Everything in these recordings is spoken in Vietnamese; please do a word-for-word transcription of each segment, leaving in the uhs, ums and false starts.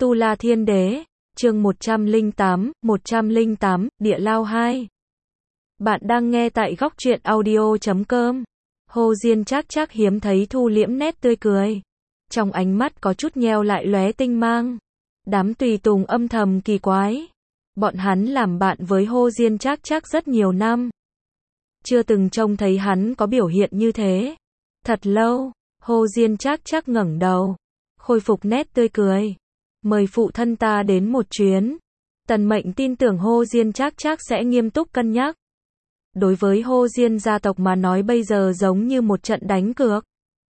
Tu La Thiên Đế, chương một trăm lẻ tám, một trăm lẻ tám, Địa Lao hai. Bạn đang nghe tại góc truyện audio chấm com. Hồ Diên Trác Trác hiếm thấy thu liễm nét tươi cười. Trong ánh mắt có chút nheo lại lóe tinh mang. Đám tùy tùng âm thầm kỳ quái. Bọn hắn làm bạn với Hồ Diên Trác Trác rất nhiều năm. Chưa từng trông thấy hắn có biểu hiện như thế. Thật lâu, Hồ Diên Trác Trác ngẩng đầu, khôi phục nét tươi cười. Mời phụ thân ta đến một chuyến. Tần Mệnh tin tưởng Hồ Diên Trác Trác sẽ nghiêm túc cân nhắc. Đối với Hồ Diên gia tộc mà nói bây giờ giống như một trận đánh cược.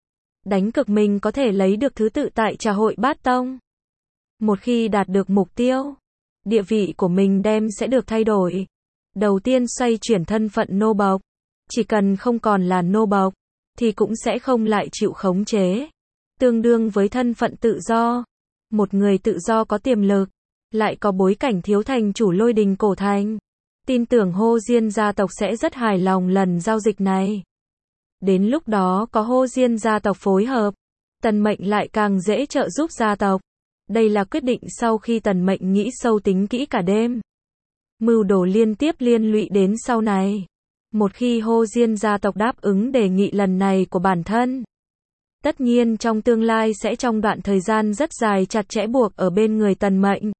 Đánh cược mình có thể lấy được thứ tự tại Trà Hội Bát Tông. Một khi đạt được mục tiêu, địa vị của mình đem sẽ được thay đổi. Đầu tiên xoay chuyển thân phận nô bộc. Chỉ cần không còn là nô bộc, thì cũng sẽ không lại chịu khống chế. Tương đương với thân phận tự do. Một người tự do có tiềm lực, lại có bối cảnh thiếu thành chủ Lôi Đình Cổ Thành. Tin tưởng Hồ Diên gia tộc sẽ rất hài lòng lần giao dịch này. Đến lúc đó có Hồ Diên gia tộc phối hợp, Tần Mệnh lại càng dễ trợ giúp gia tộc. Đây là quyết định sau khi Tần Mệnh nghĩ sâu tính kỹ cả đêm. Mưu đồ liên tiếp liên lụy đến sau này. Một khi Hồ Diên gia tộc đáp ứng đề nghị lần này của bản thân, tất nhiên trong tương lai sẽ trong đoạn thời gian rất dài chặt chẽ buộc ở bên người Tần Mệnh.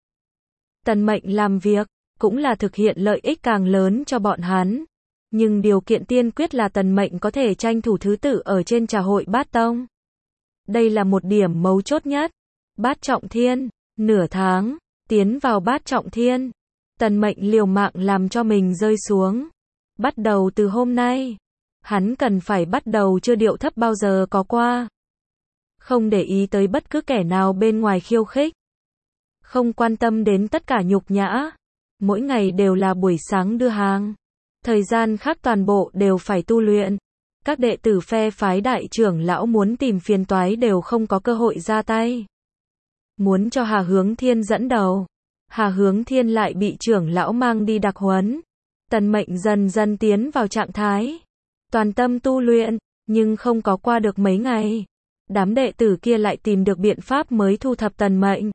Tần Mệnh làm việc, cũng là thực hiện lợi ích càng lớn cho bọn hắn. Nhưng điều kiện tiên quyết là Tần Mệnh có thể tranh thủ thứ tự ở trên Trà Hội Bát Tông. Đây là một điểm mấu chốt nhất. Bát Trọng Thiên, nửa tháng, tiến vào Bát Trọng Thiên. Tần Mệnh liều mạng làm cho mình rơi xuống. Bắt đầu từ hôm nay, hắn cần phải bắt đầu chưa điệu thấp bao giờ có qua. Không để ý tới bất cứ kẻ nào bên ngoài khiêu khích. Không quan tâm đến tất cả nhục nhã. Mỗi ngày đều là buổi sáng đưa hàng. Thời gian khác toàn bộ đều phải tu luyện. Các đệ tử phe phái đại trưởng lão muốn tìm phiền toái đều không có cơ hội ra tay. Muốn cho Hà Hướng Thiên dẫn đầu. Hà Hướng Thiên lại bị trưởng lão mang đi đặc huấn. Tần Mệnh dần dần tiến vào trạng thái. Toàn tâm tu luyện, nhưng không có qua được mấy ngày. Đám đệ tử kia lại tìm được biện pháp mới thu thập Tần Mệnh.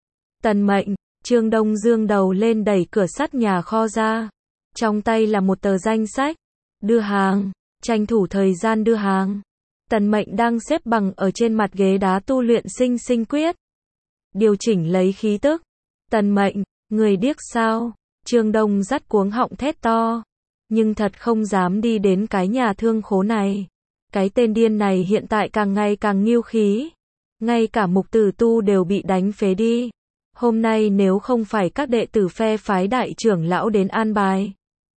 Tần Mệnh, Trương Đông dương đầu lên đẩy cửa sắt nhà kho ra. Trong tay là một tờ danh sách. Đưa hàng, tranh thủ thời gian đưa hàng. Tần Mệnh đang xếp bằng ở trên mặt ghế đá tu luyện sinh sinh quyết. Điều chỉnh lấy khí tức. Tần Mệnh, người điếc sao? Trương Đông dắt cuống họng thét to. Nhưng thật không dám đi đến cái nhà thương khố này. Cái tên điên này hiện tại càng ngày càng nghiêu khí. Ngay cả Mục Tử Tu đều bị đánh phế đi. Hôm nay nếu không phải các đệ tử phe phái đại trưởng lão đến an bài,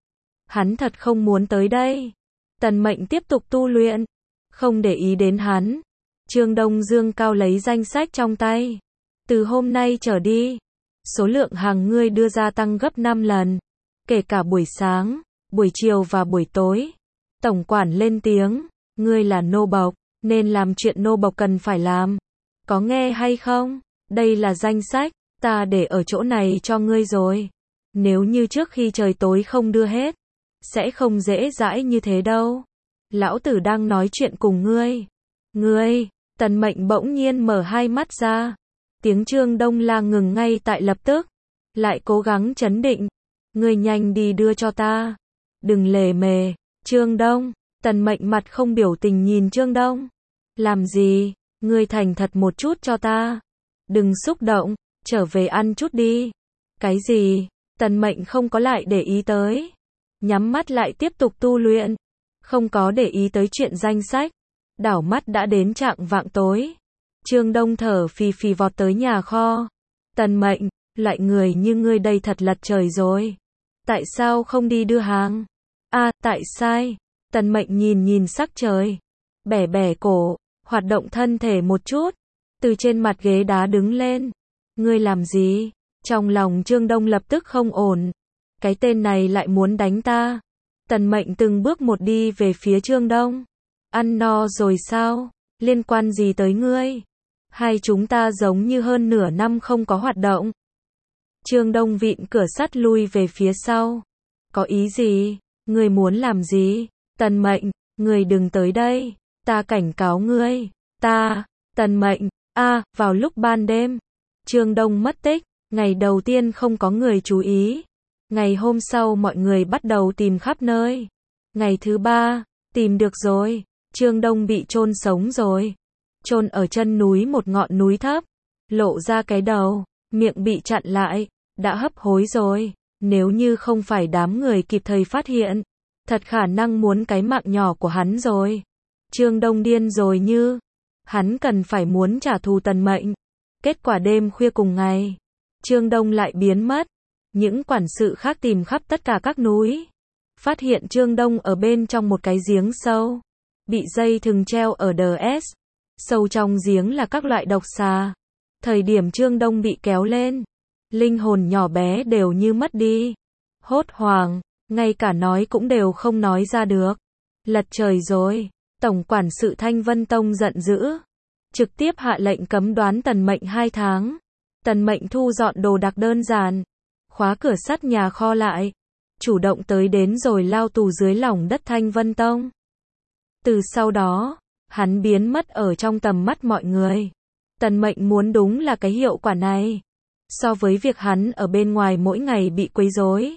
hắn thật không muốn tới đây. Tần Mệnh tiếp tục tu luyện, không để ý đến hắn. Trương Đông dương cao lấy danh sách trong tay. Từ hôm nay trở đi, số lượng hàng ngươi đưa ra tăng gấp năm lần. Kể cả buổi sáng, buổi chiều và buổi tối. Tổng quản lên tiếng, ngươi là nô bộc, nên làm chuyện nô bộc cần phải làm. Có nghe hay không? Đây là danh sách, ta để ở chỗ này cho ngươi rồi. Nếu như trước khi trời tối không đưa hết, sẽ không dễ dãi như thế đâu. Lão tử đang nói chuyện cùng ngươi. Ngươi, Tần Mệnh bỗng nhiên mở hai mắt ra. Tiếng Trương Đông la ngừng ngay tại lập tức. Lại cố gắng trấn định. Ngươi nhanh đi đưa cho ta. Đừng lề mề. Trương Đông, Tần Mệnh mặt không biểu tình nhìn Trương Đông. Làm gì? Ngươi thành thật một chút cho ta. Đừng xúc động, trở về ăn chút đi. Cái gì? Tần Mệnh không có lại để ý tới. Nhắm mắt lại tiếp tục tu luyện. Không có để ý tới chuyện danh sách. Đảo mắt đã đến trạng vạng tối. Trương Đông thở phì phì vọt tới nhà kho. Tần Mệnh, loại người như ngươi đây thật lật trời rồi. Tại sao không đi đưa hàng? À, tại sai. Tần Mệnh nhìn nhìn sắc trời. Bẻ bẻ cổ, hoạt động thân thể một chút. Từ trên mặt ghế đá đứng lên. Ngươi làm gì? Trong lòng Trương Đông lập tức không ổn. Cái tên này lại muốn đánh ta. Tần Mệnh từng bước một đi về phía Trương Đông. Ăn no rồi sao? Liên quan gì tới ngươi? Hai chúng ta giống như hơn nửa năm không có hoạt động. Trương Đông vịn cửa sắt lui về phía sau. Có ý gì? Ngươi muốn làm gì? Tần Mệnh, ngươi đừng tới đây. Ta cảnh cáo ngươi. Ta, Tần Mệnh, a, vào lúc ban đêm. Trương Đông mất tích, ngày đầu tiên không có người chú ý. Ngày hôm sau mọi người bắt đầu tìm khắp nơi. Ngày thứ ba, tìm được rồi, Trương Đông bị chôn sống rồi. Chôn ở chân núi một ngọn núi thấp, lộ ra cái đầu, miệng bị chặn lại, đã hấp hối rồi. Nếu như không phải đám người kịp thời phát hiện, thật khả năng muốn cái mạng nhỏ của hắn rồi. Trương Đông điên rồi như, hắn cần phải muốn trả thù Tần Mệnh. Kết quả đêm khuya cùng ngày, Trương Đông lại biến mất. Những quản sự khác tìm khắp tất cả các núi, phát hiện Trương Đông ở bên trong một cái giếng sâu, bị dây thừng treo ở đờ ét. Sâu trong giếng là các loại độc xà. Thời điểm Trương Đông bị kéo lên, linh hồn nhỏ bé đều như mất đi. Hốt hoảng, ngay cả nói cũng đều không nói ra được. Lật trời rồi, Tổng quản sự Thanh Vân Tông giận dữ, trực tiếp hạ lệnh cấm đoán Tần Mệnh hai tháng. Tần Mệnh thu dọn đồ đạc đơn giản, khóa cửa sắt nhà kho lại, chủ động tới đến rồi lao tù dưới lòng đất Thanh Vân Tông. Từ sau đó, hắn biến mất ở trong tầm mắt mọi người. Tần Mệnh muốn đúng là cái hiệu quả này. So với việc hắn ở bên ngoài mỗi ngày bị quấy rối,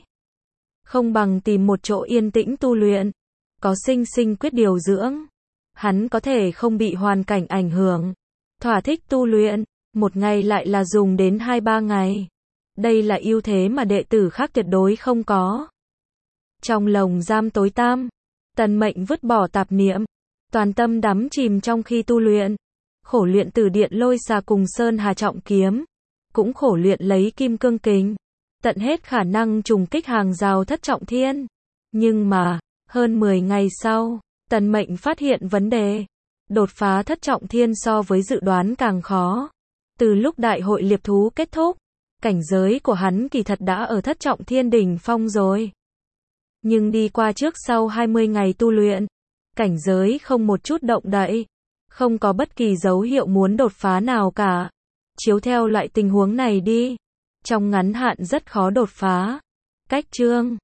không bằng tìm một chỗ yên tĩnh tu luyện, có sinh sinh quyết điều dưỡng. Hắn có thể không bị hoàn cảnh ảnh hưởng, thỏa thích tu luyện, một ngày lại là dùng đến hai ba ngày. Đây là ưu thế mà đệ tử khác tuyệt đối không có. Trong lồng giam tối tăm, Tần Mệnh vứt bỏ tạp niệm, toàn tâm đắm chìm trong khi tu luyện. Khổ luyện Tử Điện Lôi Xà cùng Sơn Hà Trọng Kiếm, cũng khổ luyện lấy Kim Cương Kình, tận hết khả năng trùng kích hàng rào Thất Trọng Thiên. Nhưng mà, hơn mười ngày sau, Tần Mệnh phát hiện vấn đề. Đột phá Thất Trọng Thiên so với dự đoán càng khó. Từ lúc đại hội liệp thú kết thúc, cảnh giới của hắn kỳ thật đã ở Thất Trọng Thiên đỉnh phong rồi. Nhưng đi qua trước sau hai mươi ngày tu luyện, cảnh giới không một chút động đậy, không có bất kỳ dấu hiệu muốn đột phá nào cả. Chiếu theo loại tình huống này đi, trong ngắn hạn rất khó đột phá. Cách chương